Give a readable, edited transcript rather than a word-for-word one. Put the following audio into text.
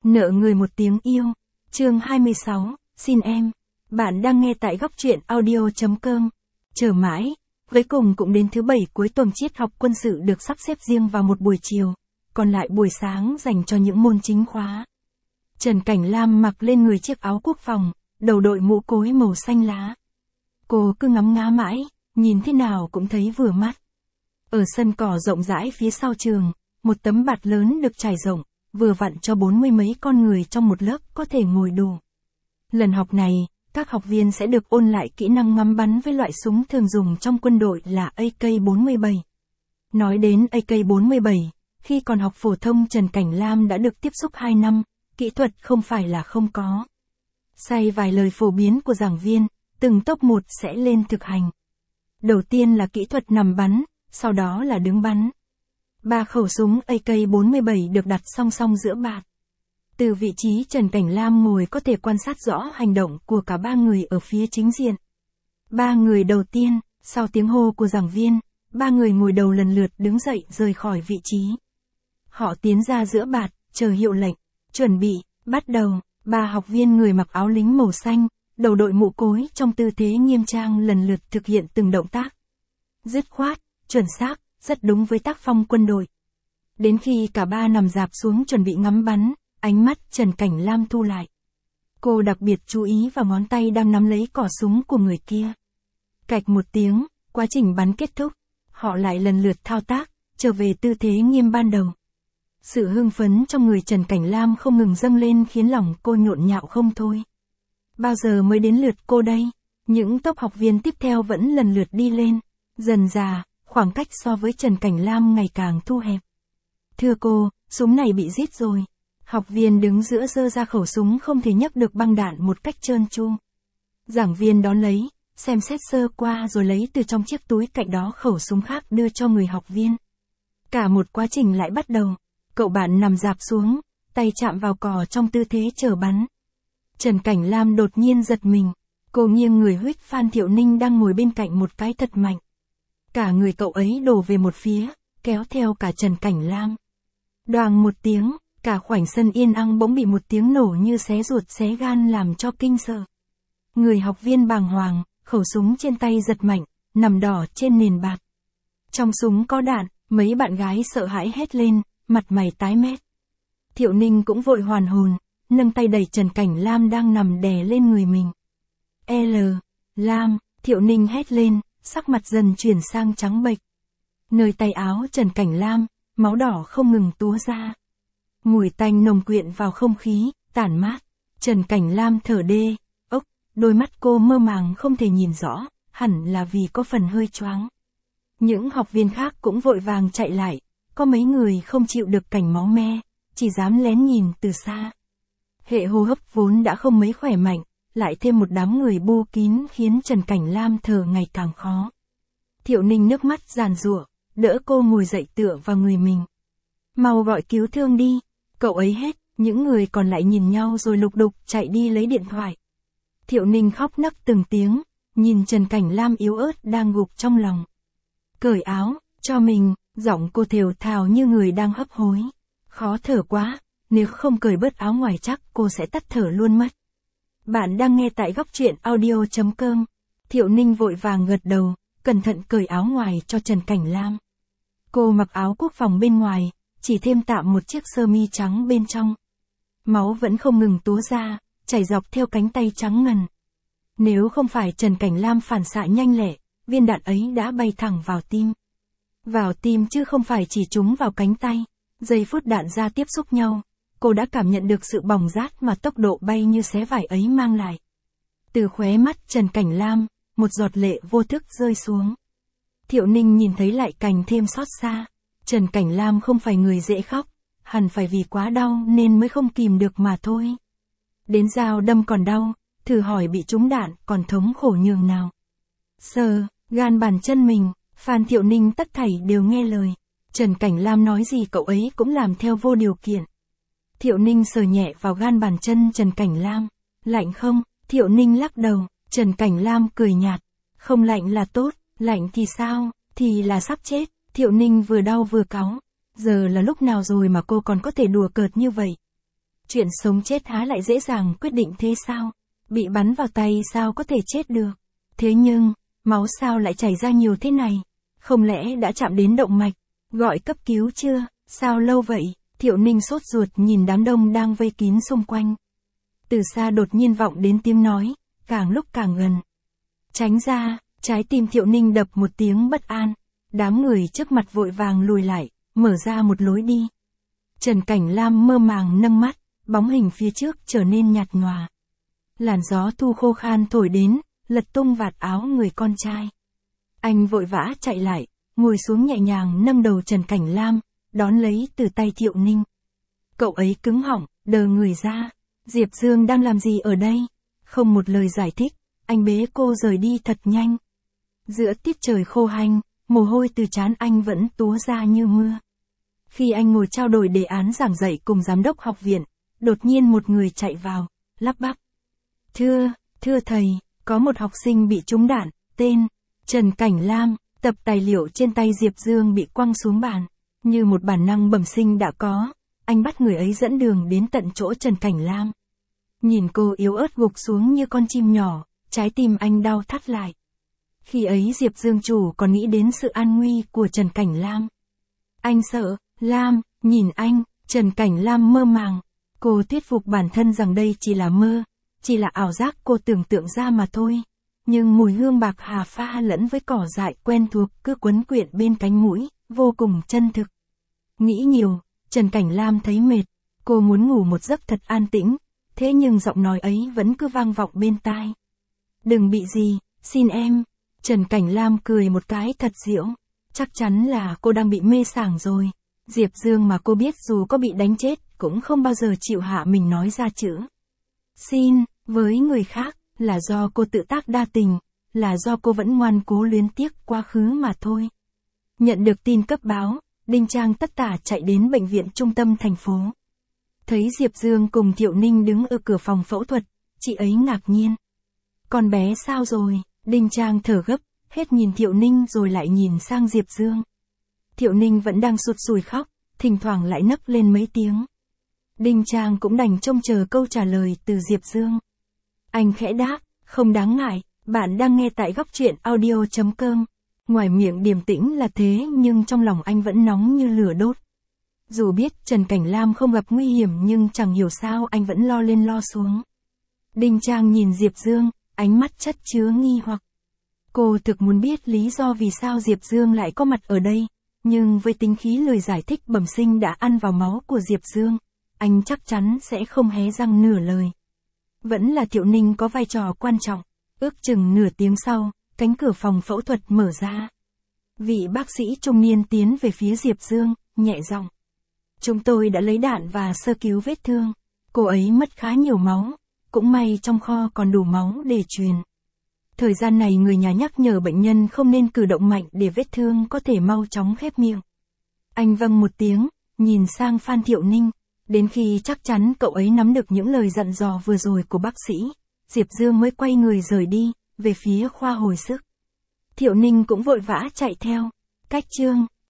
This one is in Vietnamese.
Nợ người một tiếng yêu. Chương 26, xin em. Bạn đang nghe tại góc truyện audio.com. Chờ mãi, cuối cùng cũng đến thứ bảy cuối tuần triết học quân sự được sắp xếp riêng vào một buổi chiều, còn lại buổi sáng dành cho những môn chính khóa. Trần Cảnh Lam mặc lên người chiếc áo quốc phòng, đầu đội mũ cối màu xanh lá. Cô cứ ngắm ngá mãi, nhìn thế nào cũng thấy vừa mắt. Ở sân cỏ rộng rãi phía sau trường, một tấm bạt lớn được trải rộng, vừa vặn cho 40 mấy con người trong một lớp có thể ngồi đủ. Lần học này, các học viên sẽ được ôn lại kỹ năng ngắm bắn với loại súng thường dùng trong quân đội là AK-47. Nói đến AK-47, khi còn học phổ thông Trần Cảnh Lam đã được tiếp xúc 2 năm, kỹ thuật không phải là không có. Say vài lời phổ biến của giảng viên, từng top 1 sẽ lên thực hành. Đầu tiên là kỹ thuật nằm bắn, sau đó là đứng bắn. 3 khẩu súng AK-47 được đặt song song giữa bạt. Từ vị trí Trần Cảnh Lam ngồi có thể quan sát rõ hành động của cả 3 người ở phía chính diện. 3 người đầu tiên, sau tiếng hô của giảng viên, 3 người ngồi đầu lần lượt đứng dậy rời khỏi vị trí. Họ tiến ra giữa bạt, chờ hiệu lệnh, chuẩn bị, bắt đầu. 3 học viên người mặc áo lính màu xanh, đầu đội mũ cối trong tư thế nghiêm trang lần lượt thực hiện từng động tác. Dứt khoát, chuẩn xác, rất đúng với tác phong quân đội. Đến khi cả 3 nằm rạp xuống chuẩn bị ngắm bắn, ánh mắt Trần Cảnh Lam thu lại. Cô đặc biệt chú ý vào ngón tay đang nắm lấy cò súng của người kia. Cạch một tiếng, quá trình bắn kết thúc, họ lại lần lượt thao tác, trở về tư thế nghiêm ban đầu. Sự hưng phấn trong người Trần Cảnh Lam không ngừng dâng lên khiến lòng cô nhộn nhạo không thôi. Bao giờ mới đến lượt cô đây? Những tốp học viên tiếp theo vẫn lần lượt đi lên. Dần dà, khoảng cách so với Trần Cảnh Lam ngày càng thu hẹp. Thưa cô, súng này bị rít rồi. Học viên đứng giữa giơ ra khẩu súng không thể nhấc được băng đạn một cách trơn tru. Giảng viên đón lấy, xem xét sơ qua rồi lấy từ trong chiếc túi cạnh đó khẩu súng khác đưa cho người học viên. Cả một quá trình lại bắt đầu. Cậu bạn nằm rạp xuống, tay chạm vào cò trong tư thế chờ bắn. Trần Cảnh Lam đột nhiên giật mình. Cô nghiêng người huých Phan Thiệu Ninh đang ngồi bên cạnh một cái thật mạnh. Cả người cậu ấy đổ về một phía, kéo theo cả Trần Cảnh Lam. Đoàng một tiếng, cả khoảnh sân yên ắng bỗng bị một tiếng nổ như xé ruột xé gan làm cho kinh sợ. Người học viên bàng hoàng, khẩu súng trên tay giật mạnh, nằm đỏ trên nền bạt. Trong súng có đạn, mấy bạn gái sợ hãi hét lên, mặt mày tái mét. Thiệu Ninh cũng vội hoàn hồn, nâng tay đẩy Trần Cảnh Lam đang nằm đè lên người mình. Lam, Thiệu Ninh hét lên, sắc mặt dần chuyển sang trắng bệch. Nơi tay áo Trần Cảnh Lam, máu đỏ không ngừng túa ra. Mùi tanh nồng quyện vào không khí, tản mát. Trần Cảnh Lam thở đê, đôi mắt cô mơ màng không thể nhìn rõ, hẳn là vì có phần hơi choáng. Những học viên khác cũng vội vàng chạy lại, có mấy người không chịu được cảnh máu me, chỉ dám lén nhìn từ xa. Hệ hô hấp vốn đã không mấy khỏe mạnh, lại thêm một đám người bu kín khiến Trần Cảnh Lam thở ngày càng khó. Thiệu Ninh nước mắt giàn giụa, đỡ cô ngồi dậy tựa vào người mình. Mau gọi cứu thương đi, cậu ấy hét, những người còn lại nhìn nhau rồi lục đục chạy đi lấy điện thoại. Thiệu Ninh khóc nấc từng tiếng, nhìn Trần Cảnh Lam yếu ớt đang gục trong lòng. Cởi áo, cho mình, giọng cô thều thào như người đang hấp hối. Khó thở quá, nếu không cởi bớt áo ngoài chắc cô sẽ tắt thở luôn mất. Bạn đang nghe tại góc truyện audio.com. Thiệu Ninh vội vàng gật đầu, cẩn thận cởi áo ngoài cho Trần Cảnh Lam. Cô mặc áo quốc phòng bên ngoài, chỉ thêm tạm một chiếc sơ mi trắng bên trong. Máu vẫn không ngừng túa ra, chảy dọc theo cánh tay trắng ngần. Nếu không phải Trần Cảnh Lam phản xạ nhanh lẹ, viên đạn ấy đã bay thẳng vào tim. Vào tim chứ không phải chỉ trúng vào cánh tay. Giây phút đạn ra tiếp xúc nhau, cô đã cảm nhận được sự bỏng rát mà tốc độ bay như xé vải ấy mang lại. Từ khóe mắt Trần Cảnh Lam, một giọt lệ vô thức rơi xuống. Thiệu Ninh nhìn thấy lại càng thêm xót xa. Trần Cảnh Lam không phải người dễ khóc, hẳn phải vì quá đau nên mới không kìm được mà thôi. Đến dao đâm còn đau, thử hỏi bị trúng đạn còn thống khổ nhường nào. Sờ, gan bàn chân mình, Phan Thiệu Ninh tất thảy đều nghe lời. Trần Cảnh Lam nói gì cậu ấy cũng làm theo vô điều kiện. Thiệu Ninh sờ nhẹ vào gan bàn chân Trần Cảnh Lam. Lạnh không? Thiệu Ninh lắc đầu. Trần Cảnh Lam cười nhạt. Không lạnh là tốt, lạnh thì sao? Thì là sắp chết. Thiệu Ninh vừa đau vừa cáu. Giờ là lúc nào rồi mà cô còn có thể đùa cợt như vậy? Chuyện sống chết há lại dễ dàng quyết định thế sao? Bị bắn vào tay sao có thể chết được? Thế nhưng, máu sao lại chảy ra nhiều thế này? Không lẽ đã chạm đến động mạch? Gọi cấp cứu chưa? Sao lâu vậy? Thiệu Ninh sốt ruột nhìn đám đông đang vây kín xung quanh. Từ xa đột nhiên vọng đến tiếng nói, càng lúc càng gần. Tránh ra, trái tim Thiệu Ninh đập một tiếng bất an. Đám người trước mặt vội vàng lùi lại, mở ra một lối đi. Trần Cảnh Lam mơ màng nâng mắt, bóng hình phía trước trở nên nhạt nhòa. Làn gió thu khô khan thổi đến, lật tung vạt áo người con trai. Anh vội vã chạy lại, ngồi xuống nhẹ nhàng nâng đầu Trần Cảnh Lam, đón lấy từ tay Thiệu Ninh. Cậu ấy cứng họng, đờ người ra. Diệp Dương đang làm gì ở đây? Không một lời giải thích, anh bế cô rời đi thật nhanh. Giữa tiết trời khô hanh, mồ hôi từ trán anh vẫn túa ra như mưa. Khi anh ngồi trao đổi đề án giảng dạy cùng giám đốc học viện, đột nhiên một người chạy vào, lắp bắp. Thưa thầy, có một học sinh bị trúng đạn, tên Trần Cảnh Lam. Tập tài liệu trên tay Diệp Dương bị quăng xuống bàn. Như một bản năng bẩm sinh đã có, anh bắt người ấy dẫn đường đến tận chỗ Trần Cảnh Lam. Nhìn cô yếu ớt gục xuống như con chim nhỏ, trái tim anh đau thắt lại. Khi ấy Diệp Dương chủ còn nghĩ đến sự an nguy của Trần Cảnh Lam. Anh sợ, Lam, nhìn anh, Trần Cảnh Lam mơ màng. Cô thuyết phục bản thân rằng đây chỉ là mơ, chỉ là ảo giác cô tưởng tượng ra mà thôi. Nhưng mùi hương bạc hà pha lẫn với cỏ dại quen thuộc cứ quấn quyện bên cánh mũi, vô cùng chân thực. Nghĩ nhiều, Trần Cảnh Lam thấy mệt, cô muốn ngủ một giấc thật an tĩnh, thế nhưng giọng nói ấy vẫn cứ vang vọng bên tai. Đừng bị gì, xin em. Trần Cảnh Lam cười một cái thật dịu, chắc chắn là cô đang bị mê sảng rồi. Diệp Dương mà cô biết dù có bị đánh chết cũng không bao giờ chịu hạ mình nói ra chữ xin, với người khác, là do cô tự tác đa tình, là do cô vẫn ngoan cố luyến tiếc quá khứ mà thôi. Nhận được tin cấp báo, Đinh Trang tất tả chạy đến bệnh viện trung tâm thành phố. Thấy Diệp Dương cùng Thiệu Ninh đứng ở cửa phòng phẫu thuật, chị ấy ngạc nhiên. Con bé sao rồi? Đinh Trang thở gấp, hết nhìn Thiệu Ninh rồi lại nhìn sang Diệp Dương. Thiệu Ninh vẫn đang sụt sùi khóc, thỉnh thoảng lại nấc lên mấy tiếng. Đinh Trang cũng đành trông chờ câu trả lời từ Diệp Dương. Anh khẽ đáp, không đáng ngại, bạn đang nghe tại góc truyện audio.com. Ngoài miệng điềm tĩnh là thế nhưng trong lòng anh vẫn nóng như lửa đốt. Dù biết Trần Cảnh Lam không gặp nguy hiểm nhưng chẳng hiểu sao anh vẫn lo lên lo xuống. Đinh Trang nhìn Diệp Dương, ánh mắt chất chứa nghi hoặc. Cô thực muốn biết lý do vì sao Diệp Dương lại có mặt ở đây, nhưng với tính khí lời giải thích bẩm sinh đã ăn vào máu của Diệp Dương, anh chắc chắn sẽ không hé răng nửa lời. Vẫn là Thiệu Ninh có vai trò quan trọng. Ước chừng nửa tiếng sau, cánh cửa phòng phẫu thuật mở ra. Vị bác sĩ trung niên tiến về phía Diệp Dương, nhẹ giọng. Chúng tôi đã lấy đạn và sơ cứu vết thương. Cô ấy mất khá nhiều máu, cũng may trong kho còn đủ máu để truyền. Thời gian này người nhà nhắc nhở bệnh nhân không nên cử động mạnh để vết thương có thể mau chóng khép miệng. Anh vâng một tiếng, nhìn sang Phan Thiệu Ninh. Đến khi chắc chắn cậu ấy nắm được những lời dặn dò vừa rồi của bác sĩ, Diệp Dương mới quay người rời đi, về phía khoa hồi sức. Thiệu Ninh cũng vội vã chạy theo. Cách chương